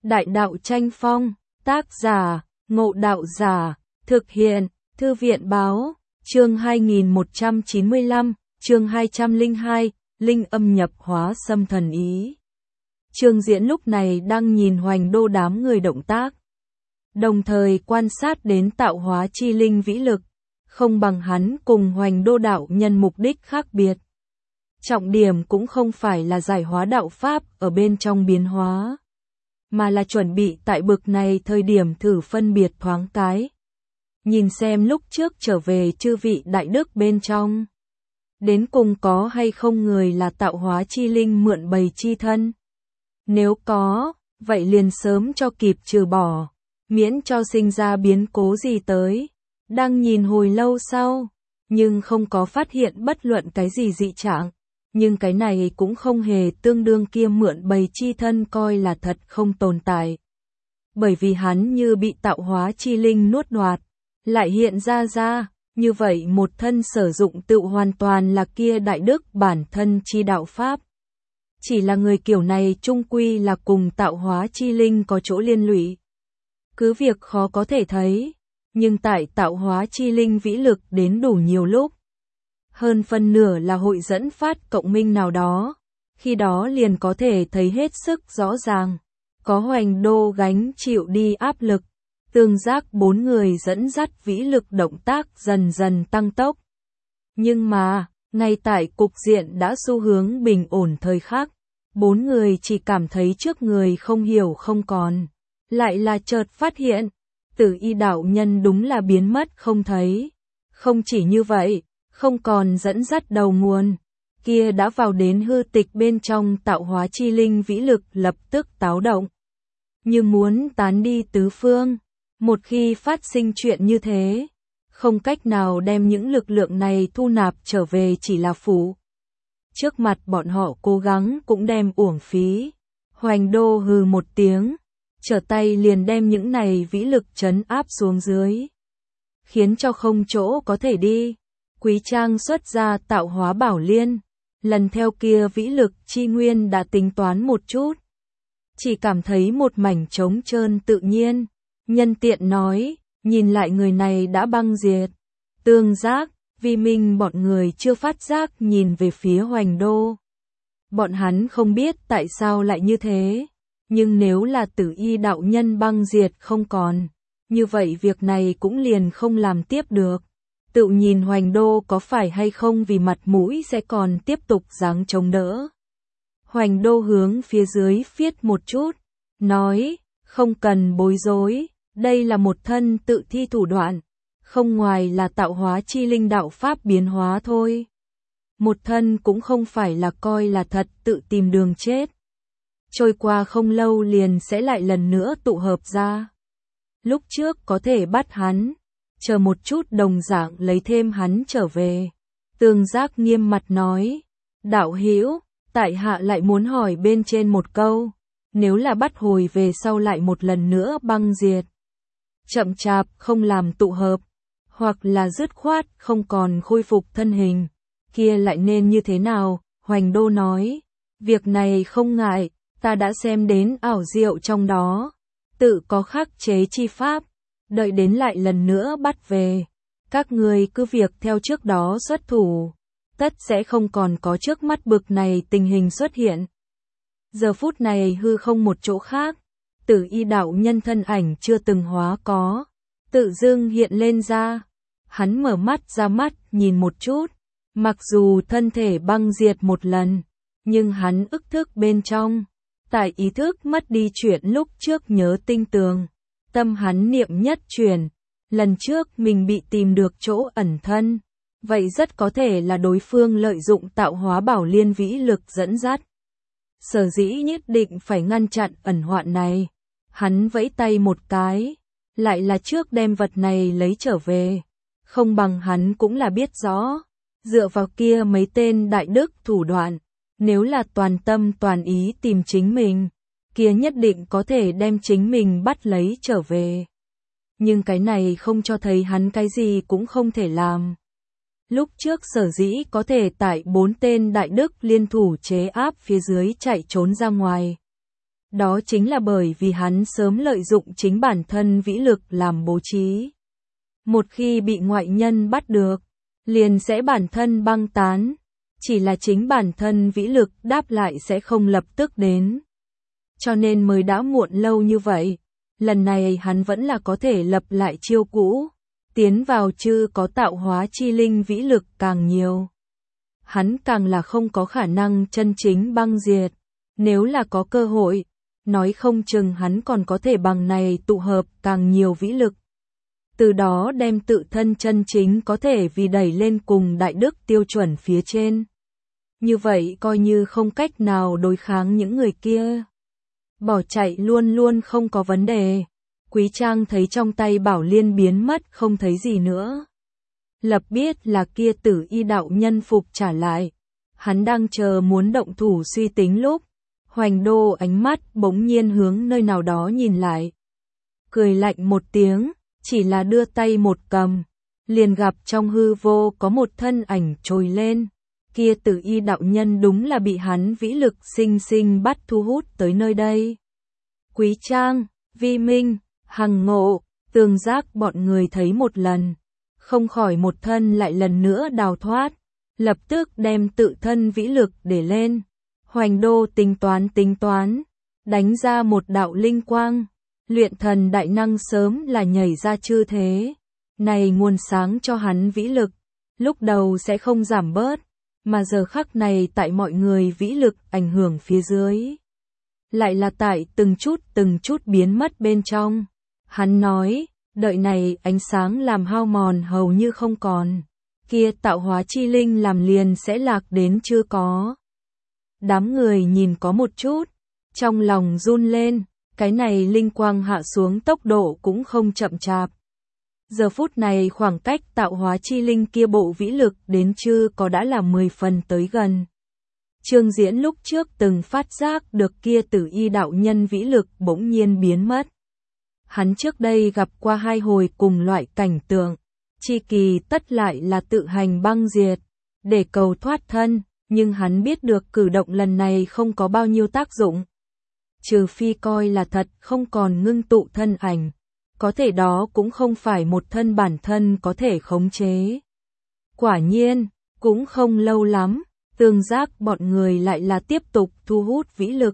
Đại đạo tranh phong, tác giả, Ngộ Đạo Giả, thực hiện, Thư viện báo, chương 2195, chương 202, Linh âm nhập hóa xâm thần ý. Trương Diễn lúc này đang nhìn Hoành Đô đám người động tác, đồng thời quan sát đến tạo hóa chi linh vĩ lực, không bằng hắn cùng Hoành Đô đạo nhân mục đích khác biệt. Trọng điểm cũng không phải là giải hóa đạo pháp ở bên trong biến hóa, mà là chuẩn bị tại bực này thời điểm thử phân biệt thoáng cái. Nhìn xem lúc trước trở về chư vị đại đức bên trong, đến cùng có hay không người là tạo hóa chi linh mượn bày chi thân. Nếu có, vậy liền sớm cho kịp trừ bỏ, miễn cho sinh ra biến cố gì tới. Đang nhìn hồi lâu sau, nhưng không có phát hiện bất luận cái gì dị trạng. Nhưng cái này cũng không hề tương đương kia mượn bày chi thân coi là thật không tồn tại. Bởi vì hắn như bị tạo hóa chi linh nuốt đoạt, lại hiện ra, như vậy một thân sử dụng tự hoàn toàn là kia đại đức bản thân chi đạo pháp. Chỉ là người kiểu này chung quy là cùng tạo hóa chi linh có chỗ liên lụy. Cứ việc khó có thể thấy, nhưng tại tạo hóa chi linh vĩ lực đến đủ nhiều lúc, hơn phân nửa là hội dẫn phát cộng minh nào đó, khi đó liền có thể thấy hết sức rõ ràng. Có Hoành Đô gánh chịu đi áp lực, tương giác bốn người dẫn dắt vĩ lực động tác dần dần tăng tốc. Nhưng mà, ngay tại cục diện đã xu hướng bình ổn thời khắc, bốn người chỉ cảm thấy trước người không hiểu không còn. Lại là chợt phát hiện, Tử Y đạo nhân đúng là biến mất không thấy. Không chỉ như vậy, không còn dẫn dắt đầu nguồn, kia đã vào đến hư tịch bên trong tạo hóa chi linh vĩ lực lập tức táo động. Như muốn tán đi tứ phương, một khi phát sinh chuyện như thế, không cách nào đem những lực lượng này thu nạp trở về chỉ là phù. Trước mặt bọn họ cố gắng cũng đem uổng phí. Hoành Đô hừ một tiếng, trở tay liền đem những này vĩ lực trấn áp xuống dưới, khiến cho không chỗ có thể đi. Quý Trang xuất ra tạo hóa bảo liên, lần theo kia vĩ lực chi nguyên đã tính toán một chút, chỉ cảm thấy một mảnh trống trơn tự nhiên. Nhân tiện nói, nhìn lại người này đã băng diệt. Tương giác, Vi Minh bọn người chưa phát giác nhìn về phía Hoành Đô. Bọn hắn không biết tại sao lại như thế, nhưng nếu là Tử Y đạo nhân băng diệt không còn, như vậy việc này cũng liền không làm tiếp được. Tự nhìn Hoành Đô có phải hay không vì mặt mũi sẽ còn tiếp tục giáng chống đỡ. Hoành Đô hướng phía dưới phiết một chút, nói, không cần bối rối, đây là một thân tự thi thủ đoạn, không ngoài là tạo hóa chi linh đạo pháp biến hóa thôi. Một thân cũng không phải là coi là thật tự tìm đường chết. Trôi qua không lâu liền sẽ lại lần nữa tụ hợp ra. Lúc trước có thể bắt hắn, chờ một chút đồng dạng lấy thêm hắn trở về. Tương giác nghiêm mặt nói, đạo hữu, tại hạ lại muốn hỏi bên trên một câu, nếu là bắt hồi về sau lại một lần nữa băng diệt, chậm chạp không làm tụ hợp, hoặc là dứt khoát không còn khôi phục thân hình, kia lại nên như thế nào? Hoành Đô nói, việc này không ngại, ta đã xem đến ảo diệu trong đó, tự có khắc chế chi pháp, đợi đến lại lần nữa bắt về, các người cứ việc theo trước đó xuất thủ, tất sẽ không còn có trước mắt bực này tình hình xuất hiện. Giờ phút này hư không một chỗ khác, Tử Y đạo nhân thân ảnh chưa từng hóa có, tự dưng hiện lên ra. Hắn mở mắt ra mắt nhìn một chút, mặc dù thân thể băng diệt một lần, nhưng hắn ức thức bên trong, tại ý thức mất đi chuyện lúc trước nhớ tinh tường, tâm hắn niệm nhất chuyển, lần trước mình bị tìm được chỗ ẩn thân, vậy rất có thể là đối phương lợi dụng tạo hóa bảo liên vĩ lực dẫn dắt. Sở dĩ nhất định phải ngăn chặn ẩn hoạn này, hắn vẫy tay một cái, lại là trước đem vật này lấy trở về. Không bằng hắn cũng là biết rõ, dựa vào kia mấy tên đại đức thủ đoạn, nếu là toàn tâm toàn ý tìm chính mình, kia nhất định có thể đem chính mình bắt lấy trở về. Nhưng cái này không cho thấy hắn cái gì cũng không thể làm. Lúc trước sở dĩ có thể tại 4 tên đại đức liên thủ chế áp phía dưới chạy trốn ra ngoài, Đó chính là bởi vì hắn sớm lợi dụng chính bản thân vĩ lực làm bố trí. Một khi bị ngoại nhân bắt được, liền sẽ bản thân băng tán. Chỉ là chính bản thân vĩ lực đáp lại sẽ không lập tức đến. Cho nên mới đã muộn lâu như vậy. Lần này hắn vẫn là có thể lập lại chiêu cũ. Tiến vào chư có tạo hóa chi linh vĩ lực càng nhiều. Hắn càng là không có khả năng chân chính băng diệt. Nếu là có cơ hội, nói không chừng hắn còn có thể bằng này tụ hợp càng nhiều vĩ lực. Từ đó đem tự thân chân chính có thể vì đẩy lên cùng đại đức tiêu chuẩn phía trên. Như vậy coi như không cách nào đối kháng những người kia. Bỏ chạy luôn luôn không có vấn đề. Quý Trang thấy trong tay Bảo Liên biến mất không thấy gì nữa. Lập biết là kia Tử Y đạo nhân phục trả lại. Hắn đang chờ muốn động thủ suy tính lúc. Hoành Đô ánh mắt bỗng nhiên hướng nơi nào đó nhìn lại. Cười lạnh một tiếng, chỉ là đưa tay một cầm. Liền gặp trong hư vô có một thân ảnh trồi lên. Kia Tử Y đạo nhân đúng là bị hắn vĩ lực sinh sinh bắt thu hút tới nơi đây. Quý Trang, Vi Minh, Hằng Ngộ, Tường Giác bọn người thấy một lần. Không khỏi một thân lại lần nữa đào thoát. Lập tức đem tự thân vĩ lực để lên. Hoành Đô tính toán, đánh ra một đạo linh quang, luyện thần đại năng sớm là nhảy ra chư thế. Này nguồn sáng cho hắn vĩ lực, lúc đầu sẽ không giảm bớt, mà giờ khắc này tại mọi người vĩ lực ảnh hưởng phía dưới. Lại là tại từng chút biến mất bên trong. Hắn nói, đợi này ánh sáng làm hao mòn hầu như không còn, kia tạo hóa chi linh làm liền sẽ lạc đến chưa có. Đám người nhìn có một chút, trong lòng run lên, cái này linh quang hạ xuống tốc độ cũng không chậm chạp. Giờ phút này khoảng cách tạo hóa chi linh kia bộ vĩ lực đến chưa có đã là 10 phần tới gần. Trương Diễn lúc trước từng phát giác được kia Tử Y đạo nhân vĩ lực bỗng nhiên biến mất. Hắn trước đây gặp qua 2 hồi cùng loại cảnh tượng, chi kỳ tất lại là tự hành băng diệt, để cầu thoát thân. Nhưng hắn biết được cử động lần này không có bao nhiêu tác dụng. Trừ phi coi là thật không còn ngưng tụ thân ảnh. Có thể đó cũng không phải một thân bản thân có thể khống chế. Quả nhiên, cũng không lâu lắm, Tường Giác bọn người lại là tiếp tục thu hút vĩ lực.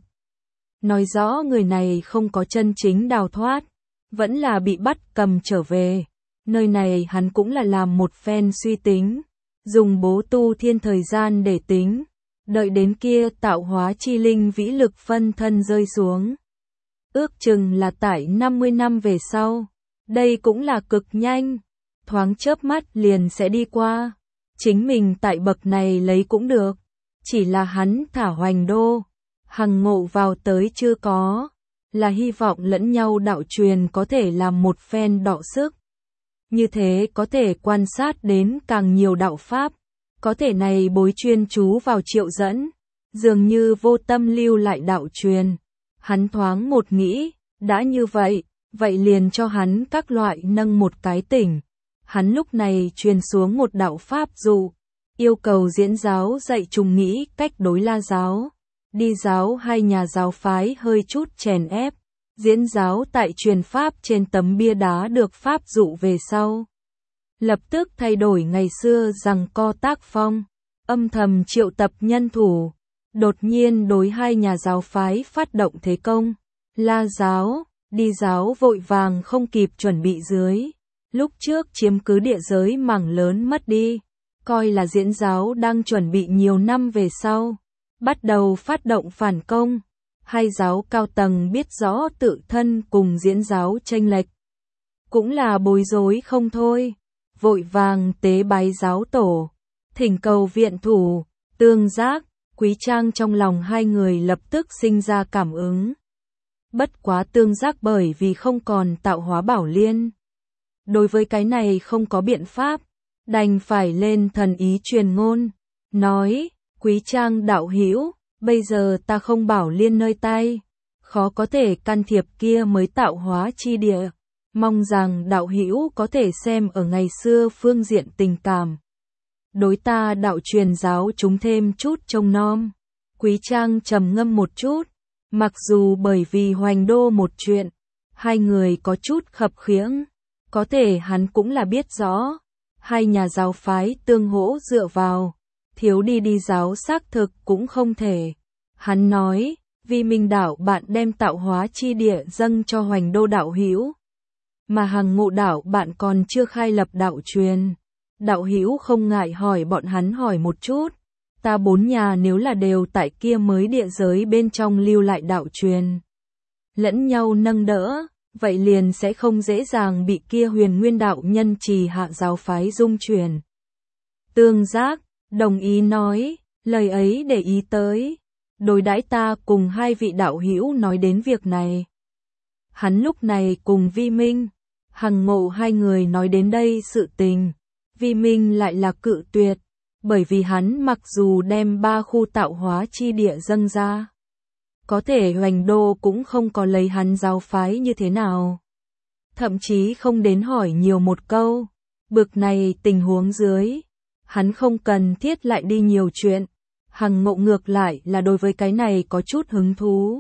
Nói rõ người này không có chân chính đào thoát, vẫn là bị bắt cầm trở về. Nơi này hắn cũng là làm một phen suy tính. Dùng bố tu thiên thời gian để tính, đợi đến kia tạo hóa chi linh vĩ lực phân thân rơi xuống. Ước chừng là tại 50 năm về sau, đây cũng là cực nhanh, thoáng chớp mắt liền sẽ đi qua. Chính mình tại bậc này lấy cũng được, chỉ là hắn thả Hoành Đô, Hằng Ngộ vào tới chưa có, là hy vọng lẫn nhau đạo truyền có thể làm một phen đọ sức. Như thế có thể quan sát đến càng nhiều đạo pháp, có thể này bối chuyên chú vào triệu dẫn, dường như vô tâm lưu lại đạo truyền. Hắn thoáng một nghĩ, đã như vậy, vậy liền cho hắn các loại nâng một cái tỉnh. Hắn lúc này truyền xuống một đạo pháp dụ, yêu cầu diễn giáo dạy trùng nghĩ cách đối La giáo, Đi giáo hai nhà giáo phái hơi chút chèn ép. Diễn giáo tại truyền pháp trên tấm bia đá được pháp dụ về sau. Lập tức thay đổi ngày xưa rằng co tác phong, âm thầm triệu tập nhân thủ, đột nhiên đối hai nhà giáo phái phát động thế công. La giáo, Đi giáo vội vàng không kịp chuẩn bị dưới, lúc trước chiếm cứ địa giới mảng lớn mất đi, coi là diễn giáo đang chuẩn bị nhiều năm về sau, bắt đầu phát động phản công. Hai giáo cao tầng biết rõ tự thân cùng diễn giáo chênh lệch, cũng là bối rối không thôi, vội vàng tế bái giáo tổ, thỉnh cầu viện thủ. Tường Giác, Quý Trang trong lòng hai người lập tức sinh ra cảm ứng. Bất quá Tường Giác bởi vì không còn tạo hóa bảo liên, đối với cái này không có biện pháp, đành phải lên thần ý truyền ngôn, nói: Quý Trang đạo hữu, bây giờ ta không bảo liên nơi tay, khó có thể can thiệp kia mới tạo hóa chi địa, mong rằng đạo hữu có thể xem ở ngày xưa phương diện tình cảm, đối ta đạo truyền giáo chúng thêm chút trông nom. Quý Trang trầm ngâm một chút, Mặc dù bởi vì Hoành Đô một chuyện, hai người có chút khập khiễng, có thể hắn cũng là biết rõ, hai nhà giáo phái tương hỗ dựa vào, thiếu đi giáo xác thực cũng không thể. Hắn nói, vì Minh đạo bạn đem tạo hóa chi địa dâng cho Hoành Đô đạo hữu, mà Hằng Ngộ đạo bạn còn chưa khai lập đạo truyền. Đạo hữu không ngại hỏi bọn hắn hỏi một chút, ta bốn nhà nếu là đều tại kia mới địa giới bên trong lưu lại đạo truyền, lẫn nhau nâng đỡ, vậy liền sẽ không dễ dàng bị kia Huyền Nguyên đạo nhân trì hạ giáo phái dung truyền. Tương Giác đồng ý nói, lời ấy để ý tới, đối đãi ta cùng hai vị đạo hữu nói đến việc này. Hắn lúc này cùng Vi Minh, Hằng Ngộ hai người nói đến đây sự tình, Vi Minh lại là cự tuyệt, bởi vì hắn mặc dù đem 3 khu tạo hóa chi địa dâng ra, có thể Hoành Đô cũng không có lấy hắn giáo phái như thế nào. Thậm chí không đến hỏi nhiều một câu, bực này tình huống dưới, hắn không cần thiết lại đi nhiều chuyện. Hằng Ngộ ngược lại là đối với cái này có chút hứng thú.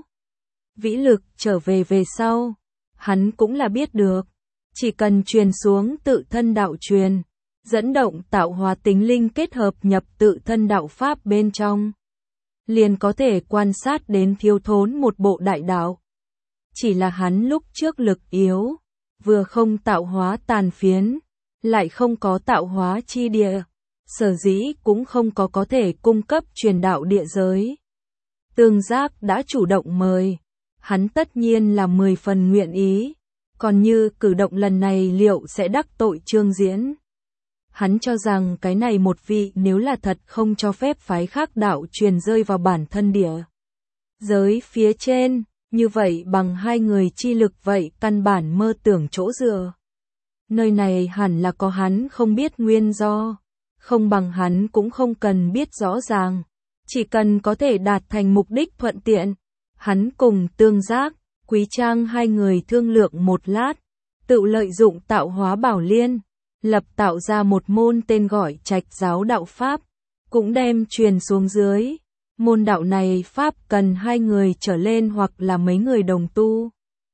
Vĩ lực trở về sau, hắn cũng là biết được, chỉ cần truyền xuống tự thân đạo truyền, dẫn động tạo hóa tính linh kết hợp nhập tự thân đạo pháp bên trong, liền có thể quan sát đến thiếu thốn một bộ đại đạo. Chỉ là hắn lúc trước lực yếu, vừa không tạo hóa tàn phiến, lại không có tạo hóa chi địa, sở dĩ cũng không có thể cung cấp truyền đạo địa giới. Tương Giác đã chủ động mời, hắn tất nhiên là 10 phần nguyện ý, còn như cử động lần này liệu sẽ đắc tội Trương Diễn. Hắn cho rằng cái này một vị nếu là thật không cho phép phái khác đạo truyền rơi vào bản thân địa giới phía trên, như vậy bằng hai người chi lực vậy căn bản mơ tưởng chỗ dựa. Nơi này hẳn là có hắn không biết nguyên do, không bằng hắn cũng không cần biết rõ ràng, chỉ cần có thể đạt thành mục đích thuận tiện. Hắn cùng Tương Giác, Quý Trang hai người thương lượng một lát, tự lợi dụng tạo hóa bảo liên, lập tạo ra một môn tên gọi Trạch giáo đạo Pháp, cũng đem truyền xuống dưới. Môn đạo này Pháp cần 2 người trở lên hoặc là mấy người đồng tu,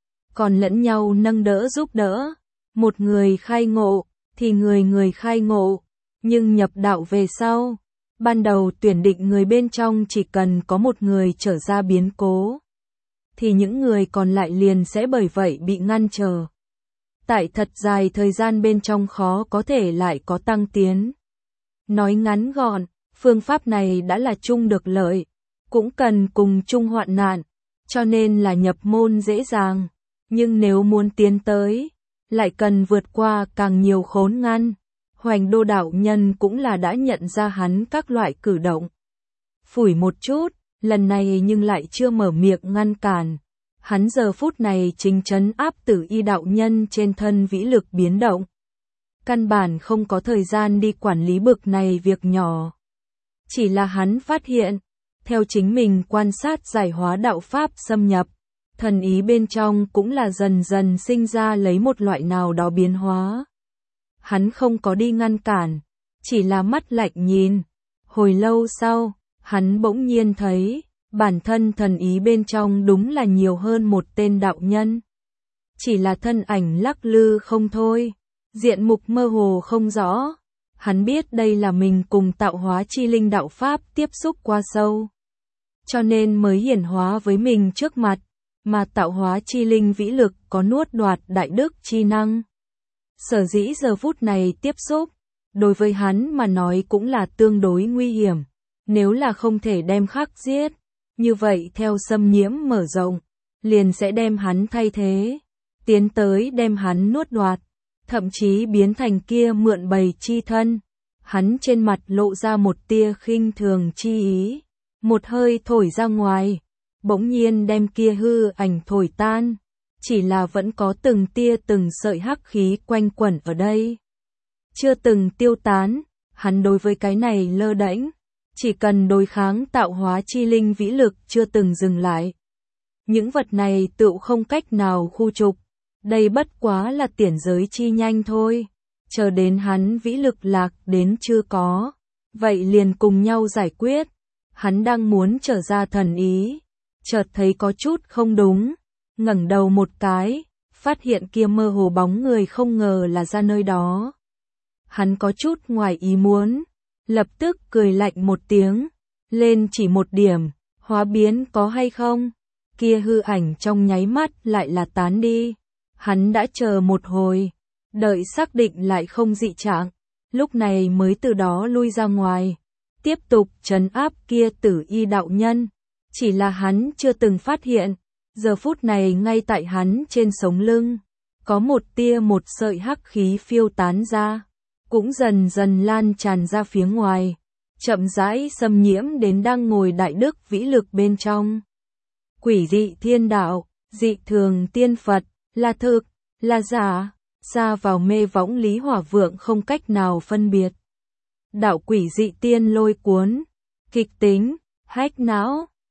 còn lẫn nhau nâng đỡ giúp đỡ. Một người khai ngộ, thì người khai ngộ, nhưng nhập đạo về sau, ban đầu tuyển định người bên trong chỉ cần có một người trở ra biến cố, thì những người còn lại liền sẽ bởi vậy bị ngăn trở. Tại thật dài thời gian bên trong khó có thể lại có tăng tiến. Nói ngắn gọn, phương pháp này đã là chung được lợi, cũng cần cùng chung hoạn nạn, cho nên là nhập môn dễ dàng, nhưng nếu muốn tiến tới, lại cần vượt qua càng nhiều khốn ngăn. Hoành Đô đạo nhân cũng là đã nhận ra hắn các loại cử động. Phủi một chút, lần này nhưng lại chưa mở miệng ngăn cản. Hắn giờ phút này chính trấn áp Tử Y đạo nhân trên thân vĩ lực biến động. Căn bản không có thời gian đi quản lý bực này việc nhỏ. Chỉ là hắn phát hiện, theo chính mình quan sát giải hóa đạo pháp xâm nhập, thần ý bên trong cũng là dần dần sinh ra lấy một loại nào đó biến hóa. Hắn không có đi ngăn cản, chỉ là mắt lạnh nhìn. Hồi lâu sau, hắn bỗng nhiên thấy, bản thân thần ý bên trong đúng là nhiều hơn một tên đạo nhân. Chỉ là thân ảnh lắc lư không thôi, diện mục mơ hồ không rõ. Hắn biết đây là mình cùng tạo hóa chi linh đạo pháp tiếp xúc qua sâu, cho nên mới hiển hóa với mình trước mặt, mà tạo hóa chi linh vĩ lực có nuốt đoạt đại đức chi năng. Sở dĩ giờ phút này tiếp xúc, đối với hắn mà nói cũng là tương đối nguy hiểm. Nếu là không thể đem khắc giết, như vậy theo xâm nhiễm mở rộng, liền sẽ đem hắn thay thế, tiến tới đem hắn nuốt đoạt, thậm chí biến thành kia mượn bầy chi thân. Hắn trên mặt lộ ra một tia khinh thường chi ý, một hơi thổi ra ngoài, bỗng nhiên đem kia hư ảnh thổi tan, chỉ là vẫn có từng tia từng sợi hắc khí quanh quẩn ở đây, chưa từng tiêu tán. Hắn đối với cái này lơ đễnh, chỉ cần đối kháng tạo hóa chi linh vĩ lực chưa từng dừng lại. Những vật này tựu không cách nào khu trục, đây bất quá là tiền giới chi nhanh thôi. Chờ đến hắn vĩ lực lạc đến chưa có, vậy liền cùng nhau giải quyết. Hắn đang muốn trở ra thần ý, chợt thấy có chút không đúng, ngẩng đầu một cái, phát hiện kia mơ hồ bóng người không ngờ là ra nơi đó. Hắn có chút ngoài ý muốn, lập tức cười lạnh một tiếng, lên chỉ một điểm, hóa biến có hay không? Kia hư ảnh trong nháy mắt lại là tán đi. Hắn đã chờ một hồi, đợi xác định lại không dị trạng, lúc này mới từ đó lui ra ngoài, tiếp tục trấn áp kia Tử Y đạo nhân. Chỉ là hắn chưa từng phát hiện, giờ phút này ngay tại hắn trên sống lưng, có một tia một sợi hắc khí phiêu tán ra, cũng dần dần lan tràn ra phía ngoài, chậm rãi xâm nhiễm đến đang ngồi đại đức vĩ lực bên trong. Quỷ dị thiên đạo, dị thường tiên Phật, là thực, là giả, xa vào mê võng Lý Hỏa Vượng không cách nào phân biệt. Đạo quỷ dị tiên lôi cuốn, kịch tính, hách não,